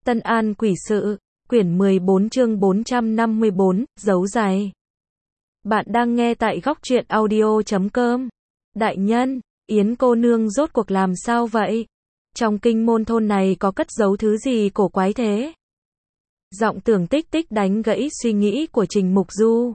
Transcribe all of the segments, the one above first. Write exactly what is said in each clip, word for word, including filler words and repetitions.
Tân An Quỷ Sự, quyển mười bốn chương bốn trăm năm mươi bốn, dấu giày. Bạn đang nghe tại góc truyện audio chấm com. Đại nhân, Yến cô nương rốt cuộc làm sao vậy? Trong kinh môn thôn này có cất giấu thứ gì cổ quái thế? Giọng Tưởng Tích Tích đánh gãy suy nghĩ của Trình Mục Du.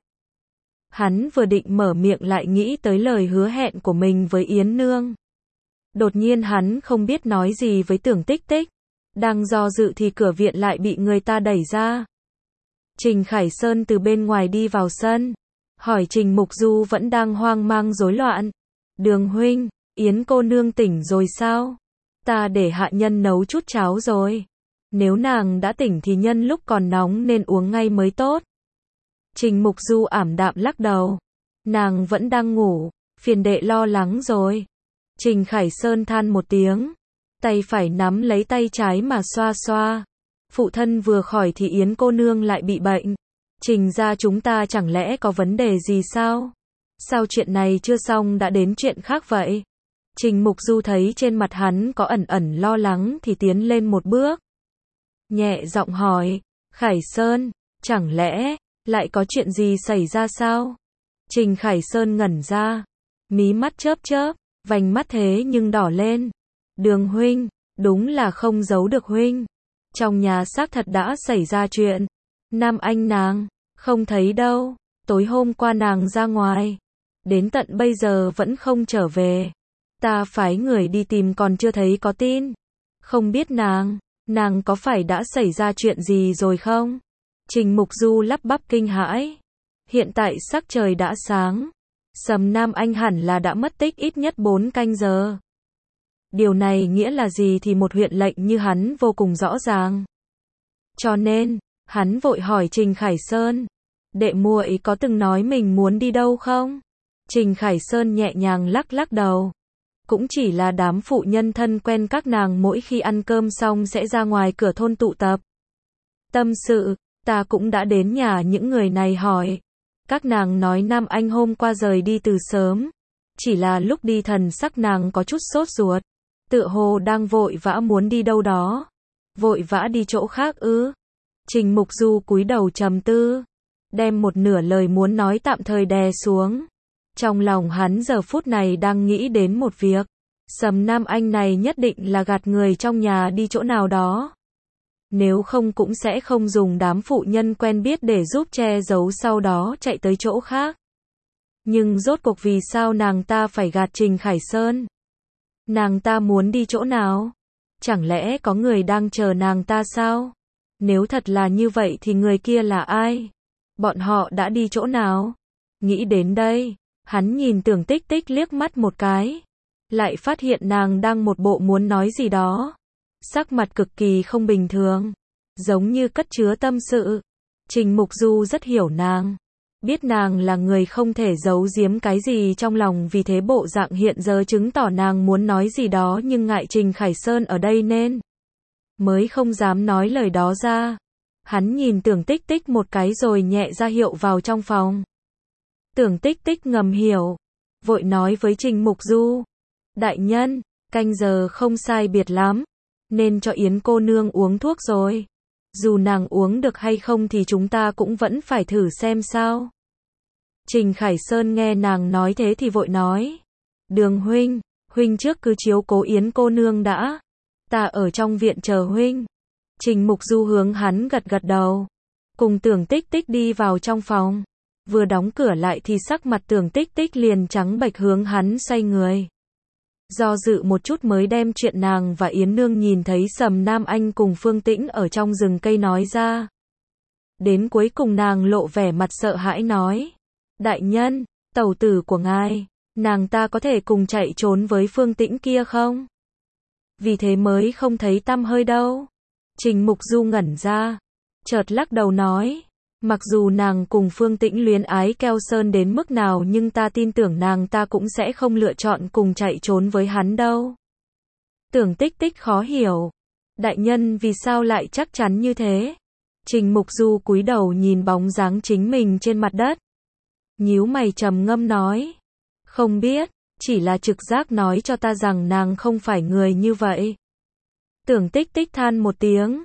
Hắn vừa định mở miệng lại nghĩ tới lời hứa hẹn của mình với Yến nương. Đột nhiên hắn không biết nói gì với Tưởng Tích Tích. Đang do dự thì cửa viện lại bị người ta đẩy ra. Trình Khải Sơn từ bên ngoài đi vào sân. Hỏi Trình Mục Du vẫn đang hoang mang rối loạn. Đường huynh, Yến cô nương tỉnh rồi sao? Ta để hạ nhân nấu chút cháo rồi. Nếu nàng đã tỉnh thì nhân lúc còn nóng nên uống ngay mới tốt. Trình Mục Du ảm đạm lắc đầu. Nàng vẫn đang ngủ, phiền đệ lo lắng rồi. Trình Khải Sơn than một tiếng. Tay phải nắm lấy tay trái mà xoa xoa. Phụ thân vừa khỏi thì Yến cô nương lại bị bệnh. Trình ra chúng ta chẳng lẽ có vấn đề gì sao? Sao chuyện này chưa xong đã đến chuyện khác vậy? Trình Mục Du thấy trên mặt hắn có ẩn ẩn lo lắng thì tiến lên một bước. Nhẹ giọng hỏi, Khải Sơn, chẳng lẽ lại có chuyện gì xảy ra sao? Trình Khải Sơn ngẩn ra, mí mắt chớp chớp, vành mắt thế nhưng đỏ lên. Đường huynh, đúng là không giấu được huynh. Trong nhà xác thật đã xảy ra chuyện. Nam Anh nàng, không thấy đâu. Tối hôm qua nàng ra ngoài. Đến tận bây giờ vẫn không trở về. Ta phái người đi tìm còn chưa thấy có tin. Không biết nàng, nàng có phải đã xảy ra chuyện gì rồi không? Trình Mục Du lắp bắp kinh hãi. Hiện tại sắc trời đã sáng. Sầm Nam Anh hẳn là đã mất tích ít nhất bốn canh giờ. Điều này nghĩa là gì thì một huyện lệnh như hắn vô cùng rõ ràng. Cho nên, hắn vội hỏi Trình Khải Sơn, đệ muội có từng nói mình muốn đi đâu không? Trình Khải Sơn nhẹ nhàng lắc lắc đầu. Cũng chỉ là đám phụ nhân thân quen các nàng mỗi khi ăn cơm xong sẽ ra ngoài cửa thôn tụ tập. Tâm sự, ta cũng đã đến nhà những người này hỏi. Các nàng nói Nam Anh hôm qua rời đi từ sớm. Chỉ là lúc đi thần sắc nàng có chút sốt ruột. Tựa hồ đang vội vã muốn đi đâu đó. Vội vã đi chỗ khác ư? Trình Mục Du cúi đầu trầm tư. Đem một nửa lời muốn nói tạm thời đè xuống. Trong lòng hắn giờ phút này đang nghĩ đến một việc. Sầm Nam Anh này nhất định là gạt người trong nhà đi chỗ nào đó. Nếu không cũng sẽ không dùng đám phụ nhân quen biết để giúp che giấu sau đó chạy tới chỗ khác. Nhưng rốt cuộc vì sao nàng ta phải gạt Trình Khải Sơn? Nàng ta muốn đi chỗ nào? Chẳng lẽ có người đang chờ nàng ta sao? Nếu thật là như vậy thì người kia là ai? Bọn họ đã đi chỗ nào? Nghĩ đến đây, hắn nhìn Tưởng Tích Tích liếc mắt một cái. Lại phát hiện nàng đang một bộ muốn nói gì đó. Sắc mặt cực kỳ không bình thường. Giống như cất chứa tâm sự. Trình Mục Du rất hiểu nàng. Biết nàng là người không thể giấu giếm cái gì trong lòng, vì thế bộ dạng hiện giờ chứng tỏ nàng muốn nói gì đó nhưng ngại Trình Khải Sơn ở đây nên mới không dám nói lời đó ra. Hắn nhìn Tưởng Tích Tích một cái rồi nhẹ ra hiệu vào trong phòng. Tưởng Tích Tích ngầm hiểu, vội nói với Trình Mục Du, đại nhân, canh giờ không sai biệt lắm, nên cho Yến cô nương uống thuốc rồi. Dù nàng uống được hay không thì chúng ta cũng vẫn phải thử xem sao. Trình Khải Sơn nghe nàng nói thế thì vội nói. Đường huynh, huynh trước cứ chiếu cố Yến cô nương đã. Ta ở trong viện chờ huynh. Trình Mục Du hướng hắn gật gật đầu. Cùng Tưởng Tích Tích đi vào trong phòng. Vừa đóng cửa lại thì sắc mặt Tưởng Tích Tích liền trắng bệch hướng hắn xoay người. Do dự một chút mới đem chuyện nàng và Yến nương nhìn thấy Sầm Nam Anh cùng Phương Tĩnh ở trong rừng cây nói ra. Đến cuối cùng nàng lộ vẻ mặt sợ hãi nói. Đại nhân, tẩu tử của ngài, nàng ta có thể cùng chạy trốn với Phương Tĩnh kia không? Vì thế mới không thấy tăm hơi đâu. Trình Mục Du ngẩn ra, chợt lắc đầu nói. Mặc dù nàng cùng Phương Tĩnh luyến ái keo sơn đến mức nào nhưng ta tin tưởng nàng ta cũng sẽ không lựa chọn cùng chạy trốn với hắn đâu. Tưởng Tích Tích khó hiểu. Đại nhân vì sao lại chắc chắn như thế? Trình Mục Du cúi đầu nhìn bóng dáng chính mình trên mặt đất. Nhíu mày trầm ngâm nói. Không biết, chỉ là trực giác nói cho ta rằng nàng không phải người như vậy. Tưởng Tích Tích than một tiếng.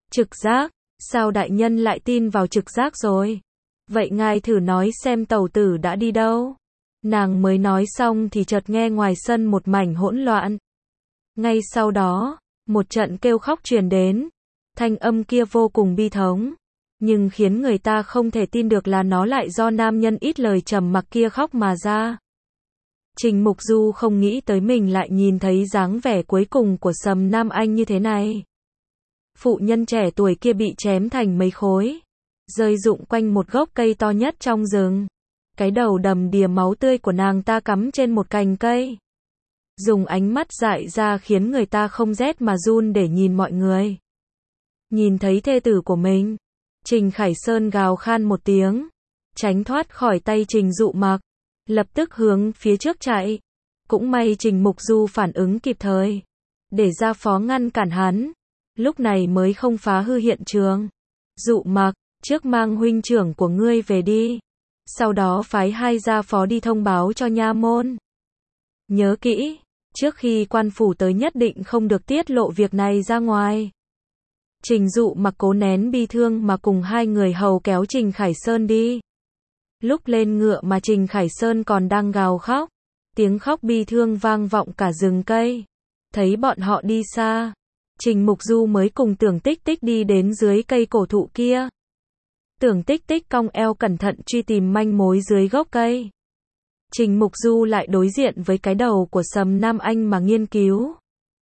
Trực giác, sao đại nhân lại tin vào trực giác rồi? Vậy ngài thử nói xem tẩu tử đã đi đâu? Nàng mới nói xong thì chợt nghe ngoài sân một mảnh hỗn loạn. Ngay sau đó, một trận kêu khóc truyền đến. Thanh âm kia vô cùng bi thống, nhưng khiến người ta không thể tin được là nó lại do nam nhân ít lời trầm mặc kia khóc mà ra. Trình Mục Du không nghĩ tới mình lại nhìn thấy dáng vẻ cuối cùng của Sầm Nam Anh như thế này. Phụ nhân trẻ tuổi kia bị chém thành mấy khối, rơi rụng quanh một gốc cây to nhất trong rừng. Cái đầu đầm đìa máu tươi của nàng ta cắm trên một cành cây. Dùng ánh mắt dại ra khiến người ta không rét mà run để nhìn mọi người. Nhìn thấy thê tử của mình, Trình Khải Sơn gào khan một tiếng, tránh thoát khỏi tay Trình Dụ Mặc, lập tức hướng phía trước chạy. Cũng may Trình Mục Du phản ứng kịp thời, để ra phó ngăn cản hắn, lúc này mới không phá hư hiện trường. Dụ Mặc, trước mang huynh trưởng của ngươi về đi, sau đó phái hai gia phó đi thông báo cho nha môn. Nhớ kỹ, trước khi quan phủ tới nhất định không được tiết lộ việc này ra ngoài. Trình Dụ Mặc cố nén bi thương mà cùng hai người hầu kéo Trình Khải Sơn đi. Lúc lên ngựa mà Trình Khải Sơn còn đang gào khóc, tiếng khóc bi thương vang vọng cả rừng cây. Thấy bọn họ đi xa, Trình Mục Du mới cùng Tưởng Tích Tích đi đến dưới cây cổ thụ kia. Tưởng Tích Tích cong eo cẩn thận truy tìm manh mối dưới gốc cây. Trình Mục Du lại đối diện với cái đầu của Sầm Nam Anh mà nghiên cứu.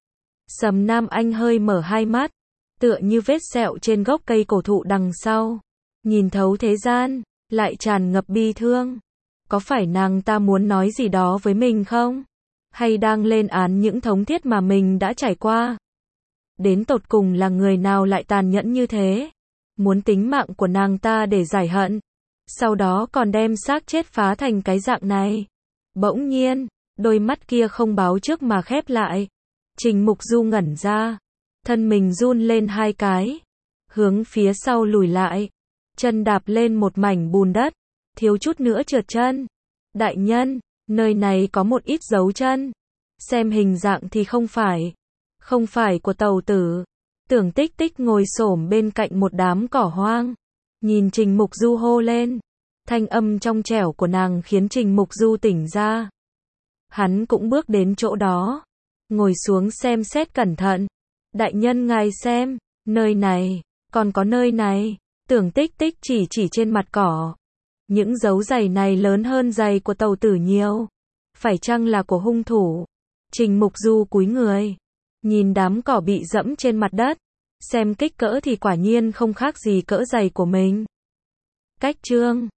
Sầm Nam Anh hơi mở hai mắt, tựa như vết sẹo trên gốc cây cổ thụ đằng sau. Nhìn thấu thế gian, lại tràn ngập bi thương. Có phải nàng ta muốn nói gì đó với mình không? Hay đang lên án những thống thiết mà mình đã trải qua? Đến tột cùng là người nào lại tàn nhẫn như thế? Muốn tính mạng của nàng ta để giải hận, sau đó còn đem xác chết phá thành cái dạng này. Bỗng nhiên, đôi mắt kia không báo trước mà khép lại. Trình Mục Du ngẩn ra, thân mình run lên hai cái, hướng phía sau lùi lại, chân đạp lên một mảnh bùn đất, thiếu chút nữa trượt chân. Đại nhân, nơi này có một ít dấu chân, xem hình dạng thì không phải, không phải của tàu tử. Tưởng Tích Tích ngồi xổm bên cạnh một đám cỏ hoang, nhìn Trình Mục Du hô lên. Thanh âm trong trẻo của nàng khiến Trình Mục Du tỉnh ra. Hắn cũng bước đến chỗ đó, ngồi xuống xem xét cẩn thận. Đại nhân ngài xem, nơi này, còn có nơi này. Tưởng Tích Tích chỉ chỉ trên mặt cỏ. Những dấu giày này lớn hơn giày của tàu tử nhiều. Phải chăng là của hung thủ? Trình Mục Du cúi người, nhìn đám cỏ bị dẫm trên mặt đất, xem kích cỡ thì quả nhiên không khác gì cỡ giày của mình. Cách chương